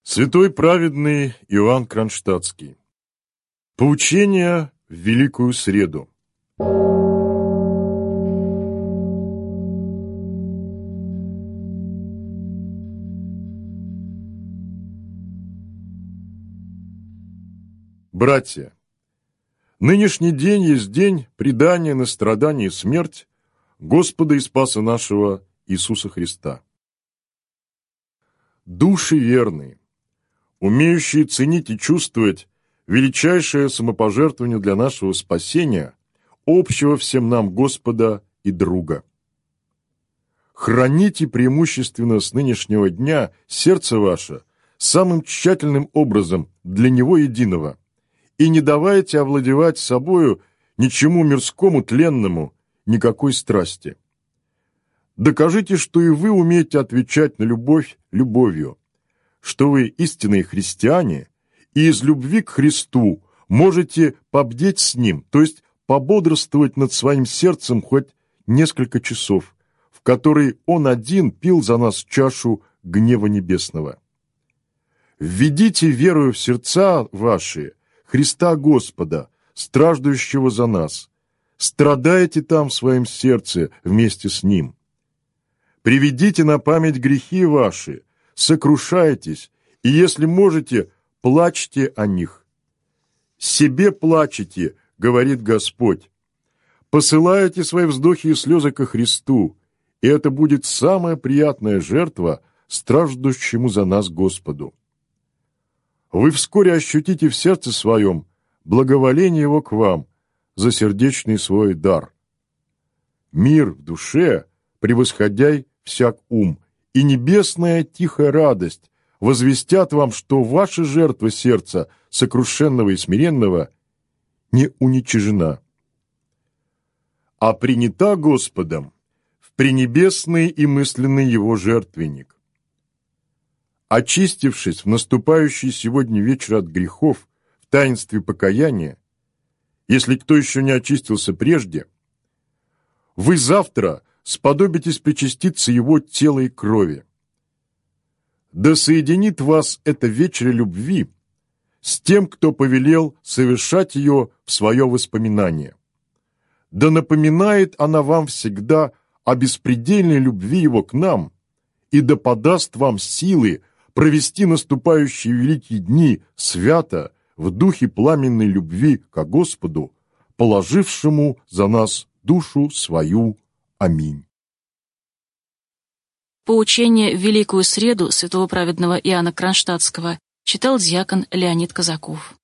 Святой праведный Иоанн Кронштадтский. Поучение в Великую Среду. Братья, нынешний день есть день предания на страдание и смерть Господа и Спаса нашего Иисуса Христа. Души верные, умеющие ценить и чувствовать величайшее самопожертвование для нашего спасения, общего всем нам Господа и друга. Храните преимущественно с нынешнего дня сердце ваше самым тщательным образом для Него единого, и не давайте овладевать собою ничему мирскому тленному, никакой страсти. Докажите, что и вы умеете отвечать на любовь любовью, что вы истинные христиане, и из любви к Христу можете побдеть с Ним, то есть пободрствовать над своим сердцем хоть несколько часов, в которые Он один пил за нас чашу гнева небесного. Введите верою в сердца ваши Христа Господа, страждущего за нас. Страдайте там в своем сердце вместе с Ним. Приведите на память грехи ваши, сокрушайтесь, и, если можете, плачьте о них. «Себе плачете», — говорит Господь. Посылаете свои вздохи и слезы ко Христу, и это будет самая приятная жертва страждущему за нас Господу. Вы вскоре ощутите в сердце своем благоволение Его к вам за сердечный свой дар. Мир в душе, превосходяй всяк ум, и небесная тихая радость возвестят вам, что ваша жертва сердца, сокрушенного и смиренного, не уничижена, а принята Господом в пренебесный и мысленный Его жертвенник. Очистившись в наступающий сегодня вечер от грехов в таинстве покаяния, если кто еще не очистился прежде, вы завтра сподобитесь причаститься Его тела и крови. Да соединит вас эта вечеря любви с тем, кто повелел совершать ее в свое воспоминание. Да напоминает она вам всегда о беспредельной любви Его к нам, и да подаст вам силы провести наступающие великие дни свято в духе пламенной любви ко Господу, положившему за нас душу свою. Аминь. Поучение в Великую Среду святого праведного Иоанна Кронштадтского читал диакон Леонид Казаков.